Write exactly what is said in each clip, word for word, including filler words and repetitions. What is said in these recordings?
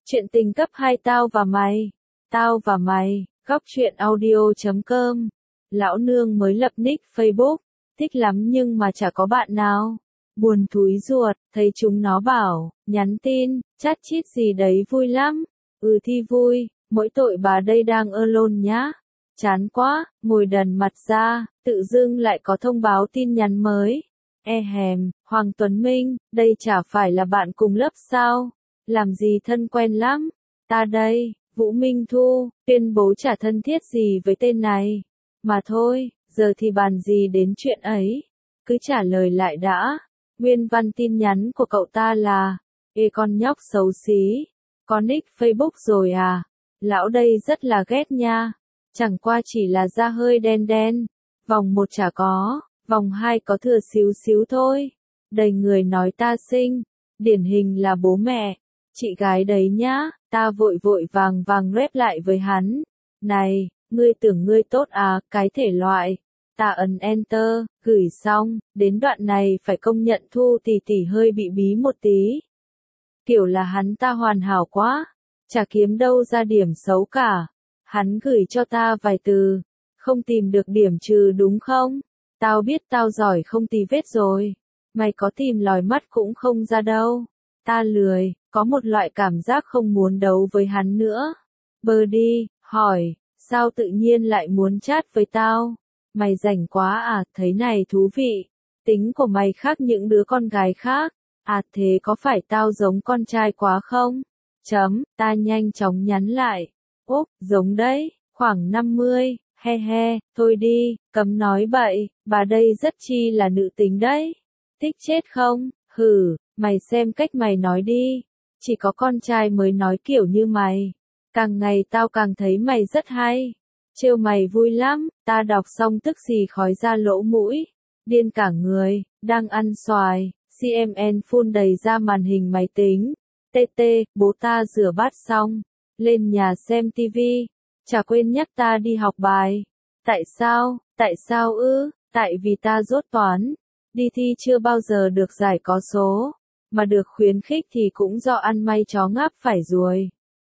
Chuyện tình cấp hai tao và mày. Tao và mày, góc truyện audio chấm com. Lão nương mới lập nick Facebook, thích lắm nhưng mà chả có bạn nào. Buồn thúi ruột, thấy chúng nó bảo, nhắn tin, chat chít gì đấy vui lắm. Ừ thì vui, mỗi tội bà đây đang alone nhá. Chán quá, ngồi đần mặt ra, tự dưng lại có thông báo tin nhắn mới. E hèm, Hoàng Tuấn Minh, đây chả phải là bạn cùng lớp sao? Làm gì thân quen lắm? Ta đây, Vũ Minh Thu, tuyên bố chả thân thiết gì với tên này. Mà thôi, giờ thì bàn gì đến chuyện ấy. Cứ trả lời lại đã. Nguyên văn tin nhắn của cậu ta là, ê con nhóc xấu xí, có nick Facebook rồi à? Lão đây rất là ghét nha. Chẳng qua chỉ là da hơi đen đen. Vòng một chả có, vòng hai có thừa xíu xíu thôi. Đầy người nói ta xinh, điển hình là bố mẹ. Chị gái đấy nhá, ta vội vội vàng vàng rep lại với hắn. Này, ngươi tưởng ngươi tốt à, cái thể loại. Ta ấn enter, gửi xong, đến đoạn này phải công nhận Thu tỷ tỷ hơi bị bí một tí. Kiểu là hắn ta hoàn hảo quá, chả kiếm đâu ra điểm xấu cả. Hắn gửi cho ta vài từ, không tìm được điểm trừ đúng không? Tao biết tao giỏi không tì vết rồi, mày có tìm lòi mắt cũng không ra đâu. Ta lười, có một loại cảm giác không muốn đấu với hắn nữa. Bơ đi, hỏi, sao tự nhiên lại muốn chat với tao? Mày rảnh quá à, thấy này thú vị. Tính của mày khác những đứa con gái khác. À thế có phải tao giống con trai quá không? Chấm, ta nhanh chóng nhắn lại. Úp, giống đấy, khoảng năm mươi, he he, thôi đi, cấm nói bậy, bà đây rất chi là nữ tính đấy. Thích chết không? Hừ, mày xem cách mày nói đi. Chỉ có con trai mới nói kiểu như mày. Càng ngày tao càng thấy mày rất hay. Trêu mày vui lắm, ta đọc xong tức xì khói ra lỗ mũi. Điên cả người, đang ăn xoài, xê em en phun đầy ra màn hình máy tính. tê tê, bố ta rửa bát xong, lên nhà xem tivi, chả quên nhắc ta đi học bài. Tại sao, tại sao ư, tại vì ta dốt toán. Đi thi chưa bao giờ được giải có số, mà được khuyến khích thì cũng do ăn may chó ngáp phải ruồi.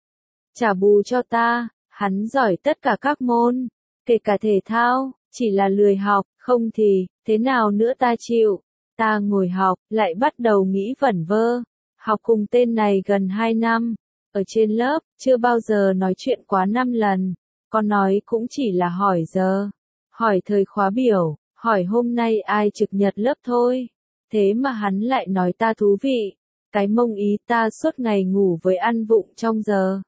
Trả bù cho ta, hắn giỏi tất cả các môn, kể cả thể thao, chỉ là lười học, không thì, thế nào nữa ta chịu. Ta ngồi học, lại bắt đầu nghĩ vẩn vơ. Học cùng tên này gần hai năm, ở trên lớp, chưa bao giờ nói chuyện quá năm lần, còn nói cũng chỉ là hỏi giờ, hỏi thời khóa biểu, hỏi hôm nay ai trực nhật lớp thôi. Thế mà hắn lại nói ta thú vị, cái mông ý ta suốt ngày ngủ với ăn vụng trong giờ.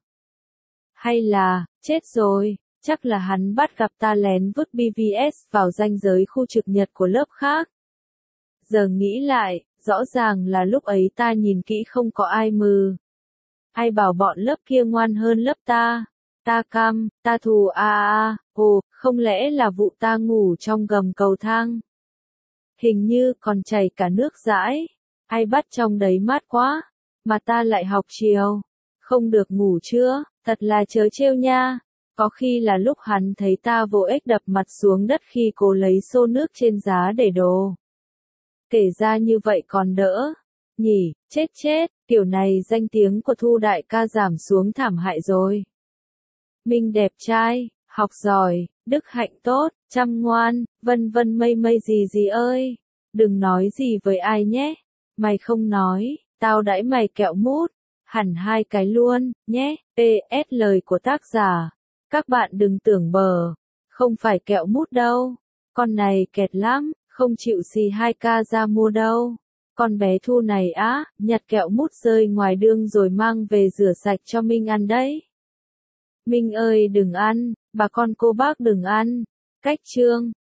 Hay là, chết rồi, chắc là hắn bắt gặp ta lén vứt bê vê ét vào ranh giới khu trực nhật của lớp khác. Giờ nghĩ lại, rõ ràng là lúc ấy ta nhìn kỹ không có ai mừ. Ai bảo bọn lớp kia ngoan hơn lớp ta. Ta cam, ta thù a a, ồ, không lẽ là vụ ta ngủ trong gầm cầu thang. Hình như còn chảy cả nước dãi. Ai bắt trong đấy mát quá. Mà ta lại học chiều. Không được ngủ chưa, thật là chớ trêu nha. Có khi là lúc hắn thấy ta vô ích đập mặt xuống đất khi cố lấy xô nước trên giá để đồ. Kể ra như vậy còn đỡ. Nhỉ, chết chết, kiểu này danh tiếng của Thu đại ca giảm xuống thảm hại rồi. Minh đẹp trai, học giỏi, đức hạnh tốt, chăm ngoan, vân vân mây mây gì gì ơi. Đừng nói gì với ai nhé. Mày không nói, tao đãi mày kẹo mút. Hẳn hai cái luôn, nhé. pê ét lời của tác giả. Các bạn đừng tưởng bờ. Không phải kẹo mút đâu. Con này kẹt lắm, không chịu xì hai ca ra mua đâu. Con bé Thu này á, nhặt kẹo mút rơi ngoài đường rồi mang về rửa sạch cho Minh ăn đấy. Minh ơi đừng ăn, bà con cô bác đừng ăn. Cách chương.